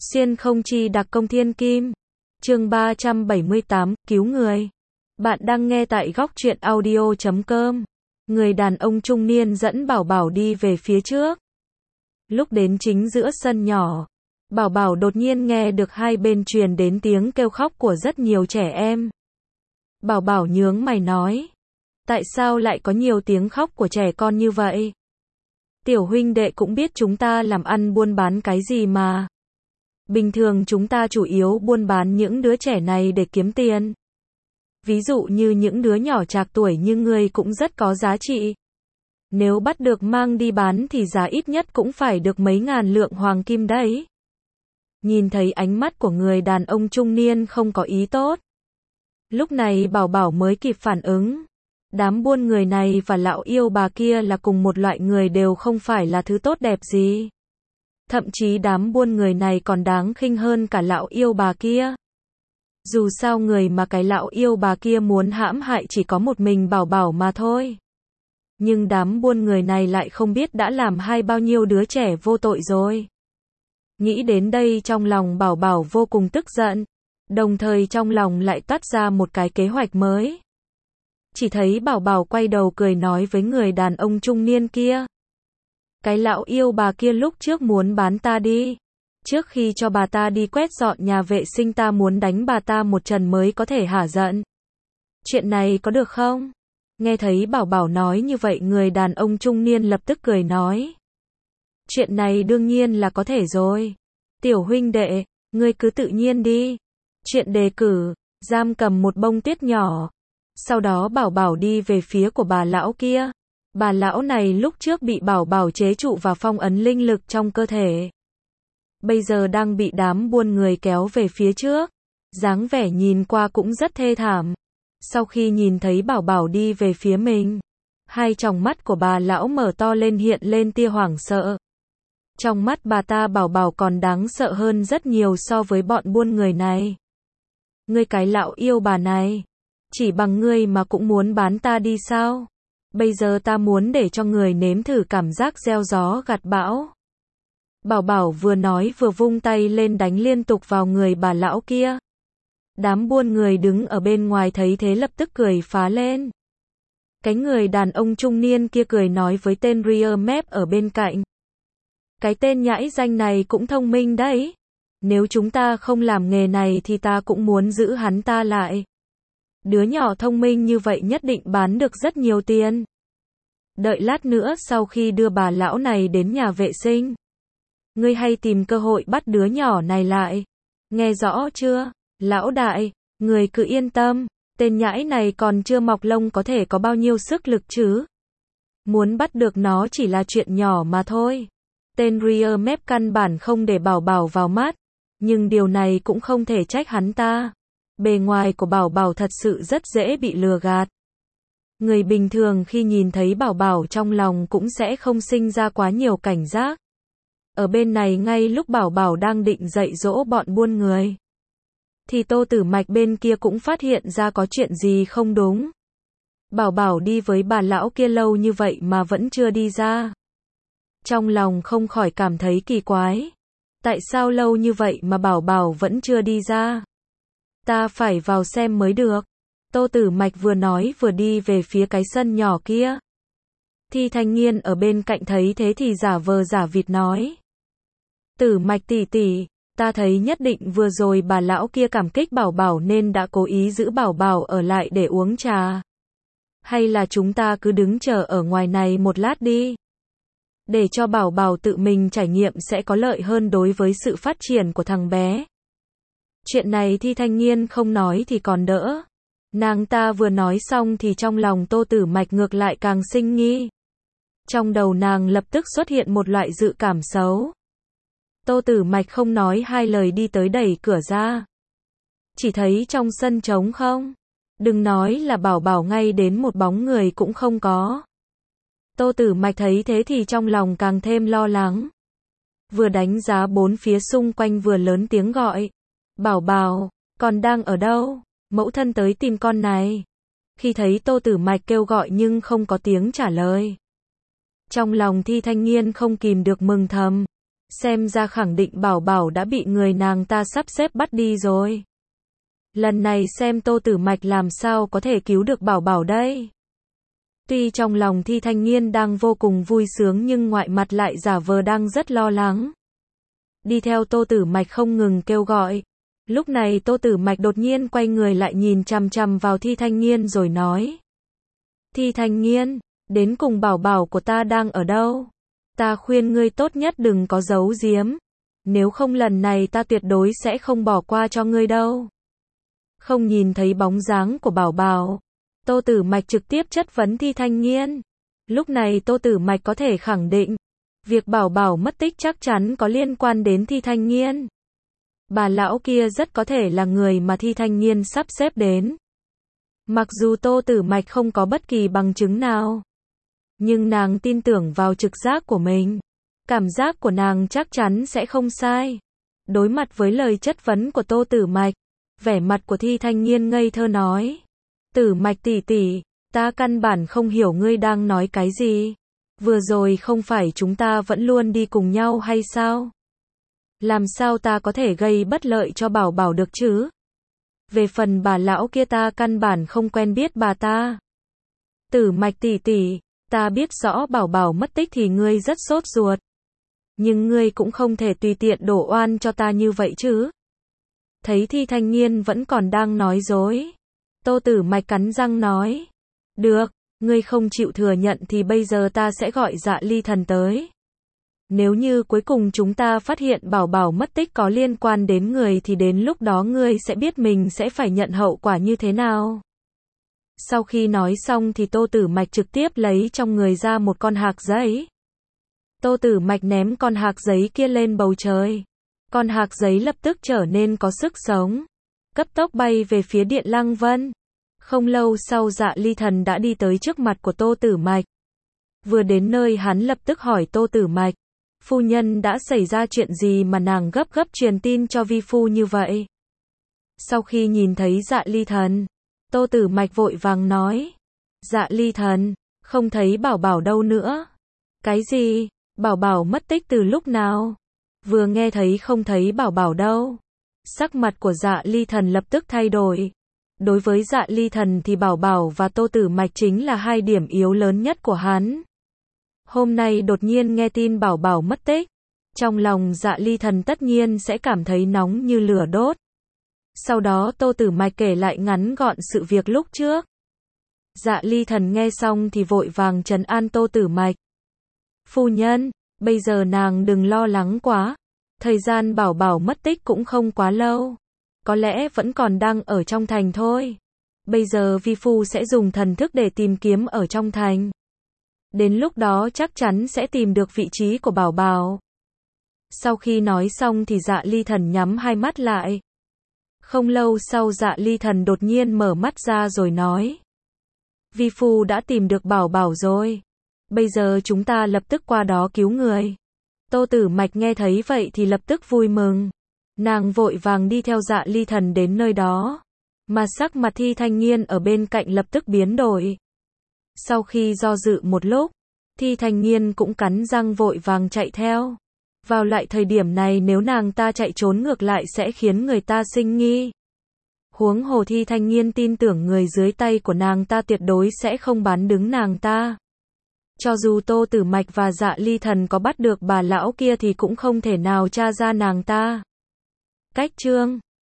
Xuyên không chi đặc công thiên kim. Chương 378, cứu người. Bạn đang nghe tại góc truyện audio.com. Người đàn ông trung niên dẫn Bảo Bảo đi về phía trước. Lúc đến chính giữa sân nhỏ, Bảo Bảo đột nhiên nghe được hai bên truyền đến tiếng kêu khóc của rất nhiều trẻ em. Bảo Bảo nhướng mày nói, tại sao lại có nhiều tiếng khóc của trẻ con như vậy? Tiểu huynh đệ cũng biết chúng ta làm ăn buôn bán cái gì mà. Bình thường chúng ta chủ yếu buôn bán những đứa trẻ này để kiếm tiền. Ví dụ như những đứa nhỏ trạc tuổi như ngươi cũng rất có giá trị. Nếu bắt được mang đi bán thì giá ít nhất cũng phải được mấy ngàn lượng hoàng kim đấy. Nhìn thấy ánh mắt của người đàn ông trung niên không có ý tốt. Lúc này Bảo Bảo mới kịp phản ứng. Đám buôn người này và lão yêu bà kia là cùng một loại người, đều không phải là thứ tốt đẹp gì. Thậm chí đám buôn người này còn đáng khinh hơn cả lão yêu bà kia. Dù sao người mà cái lão yêu bà kia muốn hãm hại chỉ có một mình Bảo Bảo mà thôi. Nhưng đám buôn người này lại không biết đã làm hay bao nhiêu đứa trẻ vô tội rồi. Nghĩ đến đây trong lòng Bảo Bảo vô cùng tức giận. Đồng thời trong lòng lại toát ra một cái kế hoạch mới. Chỉ thấy Bảo Bảo quay đầu cười nói với người đàn ông trung niên kia. Cái lão yêu bà kia lúc trước muốn bán ta đi. Trước khi cho bà ta đi quét dọn nhà vệ sinh ta muốn đánh bà ta một trận mới có thể hả giận. Chuyện này có được không? Nghe thấy Bảo Bảo nói như vậy, người đàn ông trung niên lập tức cười nói. Chuyện này đương nhiên là có thể rồi. Tiểu huynh đệ, ngươi cứ tự nhiên đi. Chuyện đề cử, giam cầm một bông tuyết nhỏ. Sau đó Bảo Bảo đi về phía của bà lão kia. Bà lão này lúc trước bị Bảo Bảo chế trụ và phong ấn linh lực trong cơ thể. Bây giờ đang bị đám buôn người kéo về phía trước. Dáng vẻ nhìn qua cũng rất thê thảm. Sau khi nhìn thấy Bảo Bảo đi về phía mình, hai tròng mắt của bà lão mở to lên, hiện lên tia hoảng sợ. Trong mắt bà ta Bảo Bảo còn đáng sợ hơn rất nhiều so với bọn buôn người này. Ngươi cái lão yêu bà này, chỉ bằng ngươi mà cũng muốn bán ta đi sao? Bây giờ ta muốn để cho người nếm thử cảm giác gieo gió gặt bão. Bảo Bảo vừa nói vừa vung tay lên đánh liên tục vào người bà lão kia. Đám buôn người đứng ở bên ngoài thấy thế lập tức cười phá lên. Cái người đàn ông trung niên kia cười nói với tên Rear Map ở bên cạnh. Cái tên nhãi danh này cũng thông minh đấy. Nếu chúng ta không làm nghề này thì ta cũng muốn giữ hắn ta lại. Đứa nhỏ thông minh như vậy nhất định bán được rất nhiều tiền. Đợi lát nữa sau khi đưa bà lão này đến nhà vệ sinh, ngươi hay tìm cơ hội bắt đứa nhỏ này lại. Nghe rõ chưa? Lão đại, người cứ yên tâm, tên nhãi này còn chưa mọc lông có thể có bao nhiêu sức lực chứ. Muốn bắt được nó chỉ là chuyện nhỏ mà thôi. Tên Rear Map căn bản không để Bảo Bảo vào mắt, nhưng điều này cũng không thể trách hắn ta. Bề ngoài của Bảo Bảo thật sự rất dễ bị lừa gạt. Người bình thường khi nhìn thấy Bảo Bảo trong lòng cũng sẽ không sinh ra quá nhiều cảnh giác. Ở bên này ngay lúc Bảo Bảo đang định dạy dỗ bọn buôn người, thì Tô Tử Mạch bên kia cũng phát hiện ra có chuyện gì không đúng. Bảo Bảo đi với bà lão kia lâu như vậy mà vẫn chưa đi ra. Trong lòng không khỏi cảm thấy kỳ quái. Tại sao lâu như vậy mà Bảo Bảo vẫn chưa đi ra? Ta phải vào xem mới được. Tô Tử Mạch vừa nói vừa đi về phía cái sân nhỏ kia. Thi Thanh Nghiên ở bên cạnh thấy thế thì giả vờ giả vịt nói. Tử Mạch tỷ tỷ, ta thấy nhất định vừa rồi bà lão kia cảm kích Bảo Bảo nên đã cố ý giữ Bảo Bảo ở lại để uống trà. Hay là chúng ta cứ đứng chờ ở ngoài này một lát đi. Để cho Bảo Bảo tự mình trải nghiệm sẽ có lợi hơn đối với sự phát triển của thằng bé. Chuyện này Thi Thanh Nghiên không nói thì còn đỡ. Nàng ta vừa nói xong thì trong lòng Tô Tử Mạch ngược lại càng sinh nghi. Trong đầu nàng lập tức xuất hiện một loại dự cảm xấu. Tô Tử Mạch không nói hai lời đi tới đẩy cửa ra. Chỉ thấy trong sân trống không. Đừng nói là Bảo Bảo, ngay đến một bóng người cũng không có. Tô Tử Mạch thấy thế thì trong lòng càng thêm lo lắng. Vừa đánh giá bốn phía xung quanh vừa lớn tiếng gọi. Bảo Bảo, con đang ở đâu? Mẫu thân tới tìm con này. Khi thấy Tô Tử Mạch kêu gọi nhưng không có tiếng trả lời, trong lòng Thi Thanh Nghiên không kìm được mừng thầm. Xem ra khẳng định Bảo Bảo đã bị người nàng ta sắp xếp bắt đi rồi. Lần này xem Tô Tử Mạch làm sao có thể cứu được Bảo Bảo đây. Tuy trong lòng Thi Thanh Nghiên đang vô cùng vui sướng nhưng ngoại mặt lại giả vờ đang rất lo lắng. Đi theo Tô Tử Mạch không ngừng kêu gọi. Lúc này Tô Tử Mạch đột nhiên quay người lại nhìn chằm chằm vào Thi Thanh Nghiên rồi nói. Thi Thanh Nghiên, đến cùng Bảo Bảo của ta đang ở đâu? Ta khuyên ngươi tốt nhất đừng có giấu giếm. Nếu không lần này ta tuyệt đối sẽ không bỏ qua cho ngươi đâu. Không nhìn thấy bóng dáng của Bảo Bảo. Tô Tử Mạch trực tiếp chất vấn Thi Thanh Nghiên. Lúc này Tô Tử Mạch có thể khẳng định. Việc Bảo Bảo mất tích chắc chắn có liên quan đến Thi Thanh Nghiên. Bà lão kia rất có thể là người mà Thi Thanh Nghiên sắp xếp đến. Mặc dù Tô Tử Mạch không có bất kỳ bằng chứng nào. Nhưng nàng tin tưởng vào trực giác của mình. Cảm giác của nàng chắc chắn sẽ không sai. Đối mặt với lời chất vấn của Tô Tử Mạch, vẻ mặt của Thi Thanh Nghiên ngây thơ nói. Tử Mạch tỷ tỷ, ta căn bản không hiểu ngươi đang nói cái gì. Vừa rồi không phải chúng ta vẫn luôn đi cùng nhau hay sao? Làm sao ta có thể gây bất lợi cho Bảo Bảo được chứ? Về phần bà lão kia ta căn bản không quen biết bà ta. Tử Mạch tỷ tỷ, ta biết rõ Bảo Bảo mất tích thì ngươi rất sốt ruột. Nhưng ngươi cũng không thể tùy tiện đổ oan cho ta như vậy chứ. Thấy Thi Thanh Nghiên vẫn còn đang nói dối. Tô Tử Mạch cắn răng nói. Được, ngươi không chịu thừa nhận thì bây giờ ta sẽ gọi Dạ Ly Thần tới. Nếu như cuối cùng chúng ta phát hiện Bảo Bảo mất tích có liên quan đến người thì đến lúc đó ngươi sẽ biết mình sẽ phải nhận hậu quả như thế nào. Sau khi nói xong thì Tô Tử Mạch trực tiếp lấy trong người ra một con hạc giấy. Tô Tử Mạch ném con hạc giấy kia lên bầu trời. Con hạc giấy lập tức trở nên có sức sống. Cấp tốc bay về phía Điện Lăng Vân. Không lâu sau Dạ Ly Thần đã đi tới trước mặt của Tô Tử Mạch. Vừa đến nơi hắn lập tức hỏi Tô Tử Mạch. Phu nhân đã xảy ra chuyện gì mà nàng gấp gấp truyền tin cho vi phu như vậy? Sau khi nhìn thấy Dạ Ly Thần, Tô Tử Mạch vội vàng nói. Dạ Ly Thần, không thấy Bảo Bảo đâu nữa. Cái gì? Bảo Bảo mất tích từ lúc nào? Vừa nghe thấy không thấy Bảo Bảo đâu. Sắc mặt của Dạ Ly Thần lập tức thay đổi. Đối với Dạ Ly Thần thì Bảo Bảo và Tô Tử Mạch chính là hai điểm yếu lớn nhất của hắn. Hôm nay đột nhiên nghe tin Bảo Bảo mất tích. Trong lòng Dạ Ly Thần tất nhiên sẽ cảm thấy nóng như lửa đốt. Sau đó Tô Tử Mạch kể lại ngắn gọn sự việc lúc trước. Dạ Ly Thần nghe xong thì vội vàng trấn an Tô Tử Mạch. Phu nhân, bây giờ nàng đừng lo lắng quá. Thời gian Bảo Bảo mất tích cũng không quá lâu. Có lẽ vẫn còn đang ở trong thành thôi. Bây giờ vi phu sẽ dùng thần thức để tìm kiếm ở trong thành. Đến lúc đó chắc chắn sẽ tìm được vị trí của Bảo Bảo. Sau khi nói xong thì Dạ Ly Thần nhắm hai mắt lại. Không lâu sau Dạ Ly Thần đột nhiên mở mắt ra rồi nói. Vi phu đã tìm được Bảo Bảo rồi. Bây giờ chúng ta lập tức qua đó cứu người. Tô Tử Mạch nghe thấy vậy thì lập tức vui mừng. Nàng vội vàng đi theo Dạ Ly Thần đến nơi đó. Mà sắc mặt Thi Thanh Nghiên ở bên cạnh lập tức biến đổi. Sau khi do dự một lúc, Thi Thanh Nghiên cũng cắn răng vội vàng chạy theo. Vào lại thời điểm này nếu nàng ta chạy trốn ngược lại sẽ khiến người ta sinh nghi. Huống hồ Thi Thanh Nghiên tin tưởng người dưới tay của nàng ta tuyệt đối sẽ không bán đứng nàng ta. Cho dù Tô Tử Mạch và Dạ Ly Thần có bắt được bà lão kia thì cũng không thể nào tra ra nàng ta. Cách chương